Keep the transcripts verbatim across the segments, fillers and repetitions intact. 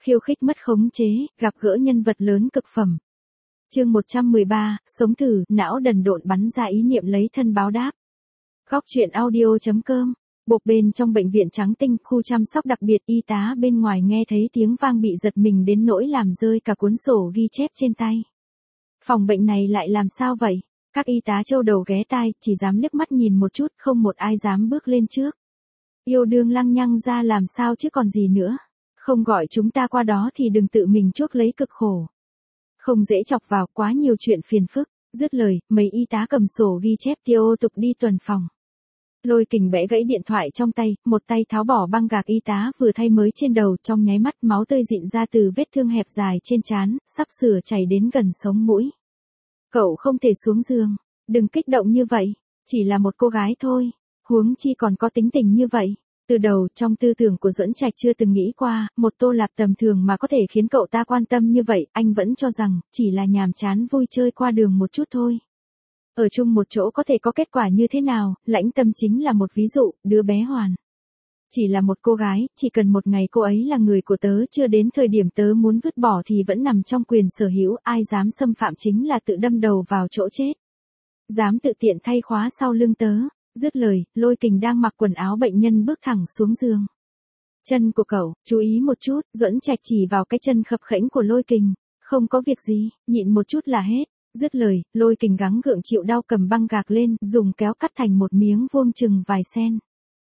Khiêu khích mất khống chế, gặp gỡ nhân vật lớn cực phẩm. Chương một trăm mười ba, sống thử, não đần độn bắn ra ý niệm lấy thân báo đáp. Góc truyện audio chấm com. Bộp bên trong bệnh viện trắng tinh, khu chăm sóc đặc biệt, y tá bên ngoài nghe thấy tiếng vang bị giật mình đến nỗi làm rơi cả cuốn sổ ghi chép trên tay. Phòng bệnh này lại làm sao vậy? Các y tá châu đầu ghé tai, chỉ dám liếc mắt nhìn một chút, không một ai dám bước lên trước. Yêu đương lăng nhăng ra làm sao chứ còn gì nữa. Không gọi chúng ta qua đó thì đừng tự mình chuốc lấy cực khổ. Không dễ chọc vào, quá nhiều chuyện phiền phức. Dứt lời, mấy y tá cầm sổ ghi chép tiêu tục đi tuần phòng. Lôi Kình bẽ gãy điện thoại trong tay, một tay tháo bỏ băng gạc y tá vừa thay mới trên đầu, trong nháy mắt máu tươi rịn ra từ vết thương hẹp dài trên trán, sắp sửa chảy đến gần sống mũi. Cậu không thể xuống giường, đừng kích động như vậy, chỉ là một cô gái thôi, huống chi còn có tính tình như vậy. Từ đầu, trong tư tưởng của Duẫn Trạch chưa từng nghĩ qua, một Tô Lạp tầm thường mà có thể khiến cậu ta quan tâm như vậy, anh vẫn cho rằng, chỉ là nhàm chán vui chơi qua đường một chút thôi. Ở chung một chỗ có thể có kết quả như thế nào, Lãnh Tâm chính là một ví dụ, đứa bé Hoàn. Chỉ là một cô gái, chỉ cần một ngày cô ấy là người của tớ, chưa đến thời điểm tớ muốn vứt bỏ thì vẫn nằm trong quyền sở hữu, ai dám xâm phạm chính là tự đâm đầu vào chỗ chết. Dám tự tiện thay khóa sau lưng tớ. Dứt lời, Lôi Kình đang mặc quần áo bệnh nhân bước thẳng xuống giường. Chân của cậu, chú ý một chút, Duẫn Trạch chỉ vào cái chân khập khẽnh của Lôi Kình. Không có việc gì, nhịn một chút là hết. Dứt lời, Lôi Kình gắng gượng chịu đau cầm băng gạc lên, dùng kéo cắt thành một miếng vuông chừng vài sen.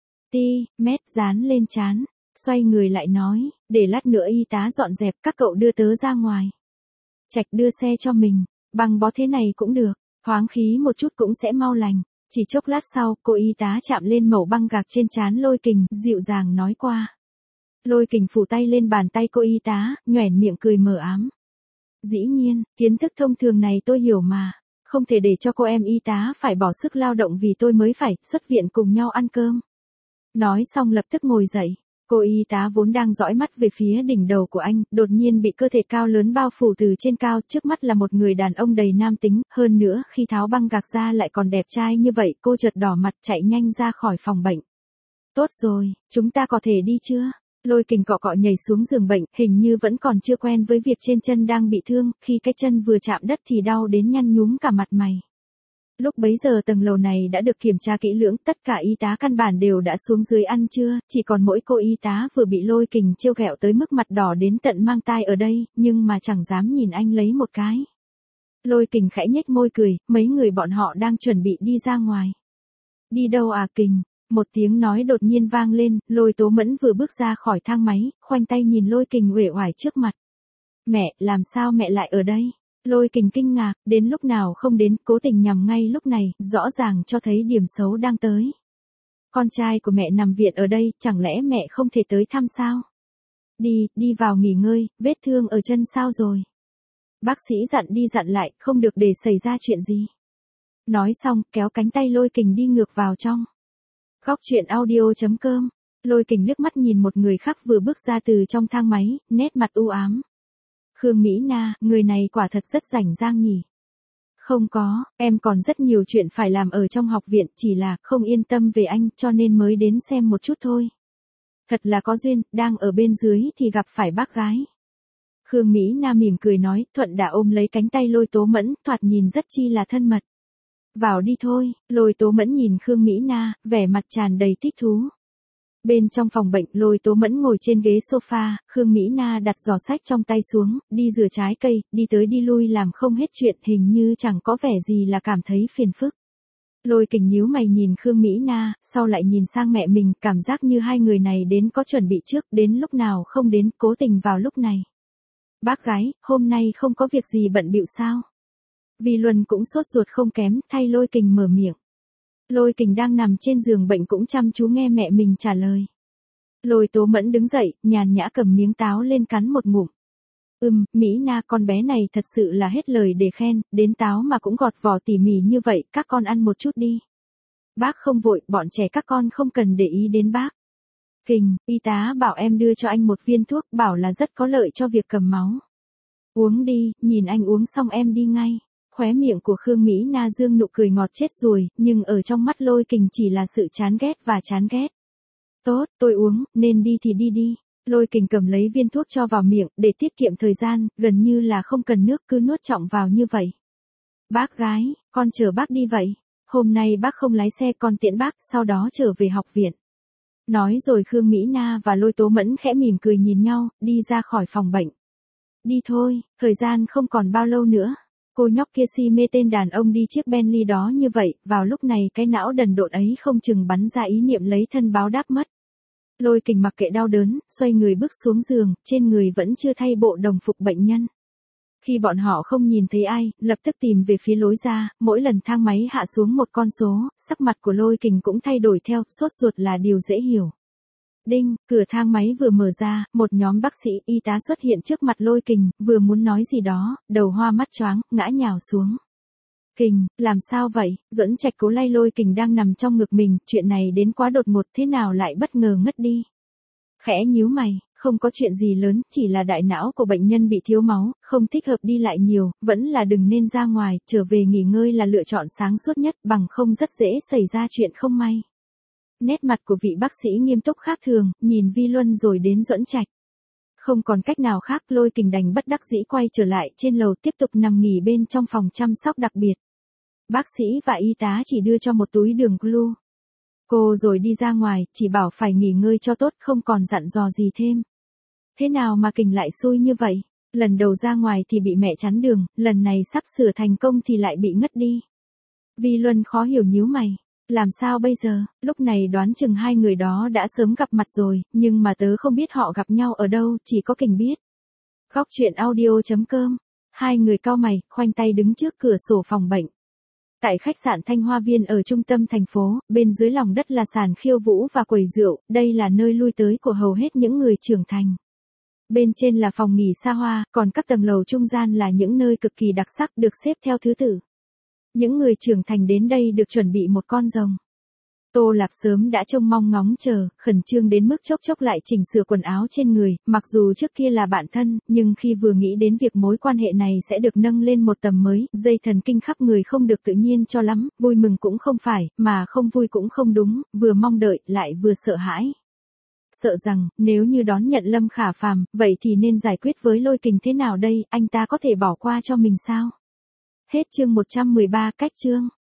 Ti, mét dán lên trán, xoay người lại nói, để lát nữa y tá dọn dẹp, các cậu đưa tớ ra ngoài. Trạch đưa xe cho mình, băng bó thế này cũng được, thoáng khí một chút cũng sẽ mau lành. Chỉ chốc lát sau, cô y tá chạm lên mẩu băng gạc trên trán Lôi Kình, dịu dàng nói qua. Lôi Kình phủ tay lên bàn tay cô y tá, nhoẻn miệng cười mờ ám. Dĩ nhiên, kiến thức thông thường này tôi hiểu mà, không thể để cho cô em y tá phải bỏ sức lao động vì tôi mới phải xuất viện cùng nhau ăn cơm. Nói xong lập tức ngồi dậy, cô y tá vốn đang dõi mắt về phía đỉnh đầu của anh, đột nhiên bị cơ thể cao lớn bao phủ từ trên cao, trước mắt là một người đàn ông đầy nam tính, hơn nữa khi tháo băng gạc ra lại còn đẹp trai như vậy, cô chợt đỏ mặt chạy nhanh ra khỏi phòng bệnh. Tốt rồi, chúng ta có thể đi chưa? Lôi Kình cọ cọ nhảy xuống giường bệnh, hình như vẫn còn chưa quen với việc trên chân đang bị thương, khi cái chân vừa chạm đất thì đau đến nhăn nhúm cả mặt mày. Lúc bấy giờ tầng lầu này đã được kiểm tra kỹ lưỡng, tất cả y tá căn bản đều đã xuống dưới ăn trưa, chỉ còn mỗi cô y tá vừa bị Lôi Kình trêu ghẹo tới mức mặt đỏ đến tận mang tai ở đây, nhưng mà chẳng dám nhìn anh lấy một cái. Lôi Kình khẽ nhếch môi cười, mấy người bọn họ đang chuẩn bị đi ra ngoài. Đi đâu à Kình? Một tiếng nói đột nhiên vang lên, Lôi Tố Mẫn vừa bước ra khỏi thang máy, khoanh tay nhìn Lôi Kình uể oải trước mặt. Mẹ, làm sao mẹ lại ở đây? Lôi Kình kinh ngạc, đến lúc nào không đến, cố tình nhằm ngay lúc này, rõ ràng cho thấy điểm xấu đang tới. Con trai của mẹ nằm viện ở đây, chẳng lẽ mẹ không thể tới thăm sao? Đi, đi vào nghỉ ngơi, vết thương ở chân sao rồi? Bác sĩ dặn đi dặn lại, không được để xảy ra chuyện gì. Nói xong, kéo cánh tay Lôi Kình đi ngược vào trong. Góc truyện audio chấm com. Lôi Kình liếc mắt nhìn một người khác vừa bước ra từ trong thang máy, nét mặt u ám. Khương Mỹ Na, người này quả thật rất rảnh rang nhỉ. Không có, em còn rất nhiều chuyện phải làm ở trong học viện, chỉ là không yên tâm về anh cho nên mới đến xem một chút thôi. Thật là có duyên, đang ở bên dưới thì gặp phải bác gái. Khương Mỹ Na mỉm cười nói, thuận đã ôm lấy cánh tay Lôi Tố Mẫn, thoạt nhìn rất chi là thân mật. Vào đi thôi, Lôi Tố Mẫn nhìn Khương Mỹ Na, vẻ mặt tràn đầy thích thú. Bên trong phòng bệnh, Lôi Tố Mẫn ngồi trên ghế sofa, Khương Mỹ Na đặt giỏ sách trong tay xuống, đi rửa trái cây, đi tới đi lui làm không hết chuyện, hình như chẳng có vẻ gì là cảm thấy phiền phức. Lôi Kình nhíu mày nhìn Khương Mỹ Na, sau lại nhìn sang mẹ mình, cảm giác như hai người này đến có chuẩn bị trước, đến lúc nào không đến, cố tình vào lúc này. Bác gái, hôm nay không có việc gì bận bịu sao? Vì Luân cũng sốt ruột không kém, thay Lôi Kình mở miệng. Lôi Kình đang nằm trên giường bệnh cũng chăm chú nghe mẹ mình trả lời. Lôi Tố Mẫn đứng dậy, nhàn nhã cầm miếng táo lên cắn một ngụm. Ừm, Mỹ Na con bé này thật sự là hết lời để khen, đến táo mà cũng gọt vỏ tỉ mỉ như vậy, các con ăn một chút đi. Bác không vội, bọn trẻ các con không cần để ý đến bác. Kình, y tá bảo em đưa cho anh một viên thuốc, bảo là rất có lợi cho việc cầm máu. Uống đi, nhìn anh uống xong em đi ngay. Khóe miệng của Khương Mỹ Na dương nụ cười ngọt chết ruồi, nhưng ở trong mắt Lôi Kình chỉ là sự chán ghét và chán ghét. Tốt, tôi uống, nên đi thì đi đi. Lôi Kình cầm lấy viên thuốc cho vào miệng, để tiết kiệm thời gian, gần như là không cần nước cứ nuốt trọng vào như vậy. Bác gái, con chờ bác đi vậy. Hôm nay bác không lái xe con tiễn bác, sau đó trở về học viện. Nói rồi Khương Mỹ Na và Lôi Tố Mẫn khẽ mỉm cười nhìn nhau, đi ra khỏi phòng bệnh. Đi thôi, thời gian không còn bao lâu nữa. Cô nhóc kia si mê tên đàn ông đi chiếc Bentley đó như vậy, vào lúc này cái não đần độn ấy không chừng bắn ra ý niệm lấy thân báo đáp mất. Lôi Kình mặc kệ đau đớn, xoay người bước xuống giường, trên người vẫn chưa thay bộ đồng phục bệnh nhân. Khi bọn họ không nhìn thấy ai, lập tức tìm về phía lối ra, mỗi lần thang máy hạ xuống một con số, sắc mặt của Lôi Kình cũng thay đổi theo, sốt ruột là điều dễ hiểu. Đinh, cửa thang máy vừa mở ra, một nhóm bác sĩ, y tá xuất hiện trước mặt Lôi Kình, vừa muốn nói gì đó, đầu hoa mắt choáng, ngã nhào xuống. Kình, làm sao vậy? Duẫn Trạch cố lay Lôi Kình đang nằm trong ngực mình, chuyện này đến quá đột ngột thế nào lại bất ngờ ngất đi. Khẽ nhíu mày, không có chuyện gì lớn, chỉ là đại não của bệnh nhân bị thiếu máu, không thích hợp đi lại nhiều, vẫn là đừng nên ra ngoài, trở về nghỉ ngơi là lựa chọn sáng suốt nhất, bằng không rất dễ xảy ra chuyện không may. Nét mặt của vị bác sĩ nghiêm túc khác thường, nhìn Vi Luân rồi đến Duẫn Trạch. Không còn cách nào khác, Lôi Kình đành bất đắc dĩ quay trở lại trên lầu tiếp tục nằm nghỉ bên trong phòng chăm sóc đặc biệt. Bác sĩ và y tá chỉ đưa cho một túi đường glu. Cô rồi đi ra ngoài, chỉ bảo phải nghỉ ngơi cho tốt, không còn dặn dò gì thêm. Thế nào mà Kình lại xui như vậy? Lần đầu ra ngoài thì bị mẹ chắn đường, lần này sắp sửa thành công thì lại bị ngất đi. Vi Luân khó hiểu nhíu mày. Làm sao bây giờ? Lúc này đoán chừng hai người đó đã sớm gặp mặt rồi, nhưng mà tớ không biết họ gặp nhau ở đâu, chỉ có Kình biết. Góc truyện audio chấm com. Hai người cau mày, khoanh tay đứng trước cửa sổ phòng bệnh. Tại khách sạn Thanh Hoa Viên ở trung tâm thành phố, bên dưới lòng đất là sàn khiêu vũ và quầy rượu, đây là nơi lui tới của hầu hết những người trưởng thành. Bên trên là phòng nghỉ xa hoa, còn các tầng lầu trung gian là những nơi cực kỳ đặc sắc được xếp theo thứ tự. Những người trưởng thành đến đây được chuẩn bị một con rồng. Tô Lạp sớm đã trông mong ngóng chờ, khẩn trương đến mức chốc chốc lại chỉnh sửa quần áo trên người, mặc dù trước kia là bạn thân, nhưng khi vừa nghĩ đến việc mối quan hệ này sẽ được nâng lên một tầm mới, dây thần kinh khắp người không được tự nhiên cho lắm, vui mừng cũng không phải, mà không vui cũng không đúng, vừa mong đợi, lại vừa sợ hãi. Sợ rằng, nếu như đón nhận Lâm Khả Phàm, vậy thì nên giải quyết với Lôi Kình thế nào đây, anh ta có thể bỏ qua cho mình sao? Hết chương một trăm mười ba, cách chương.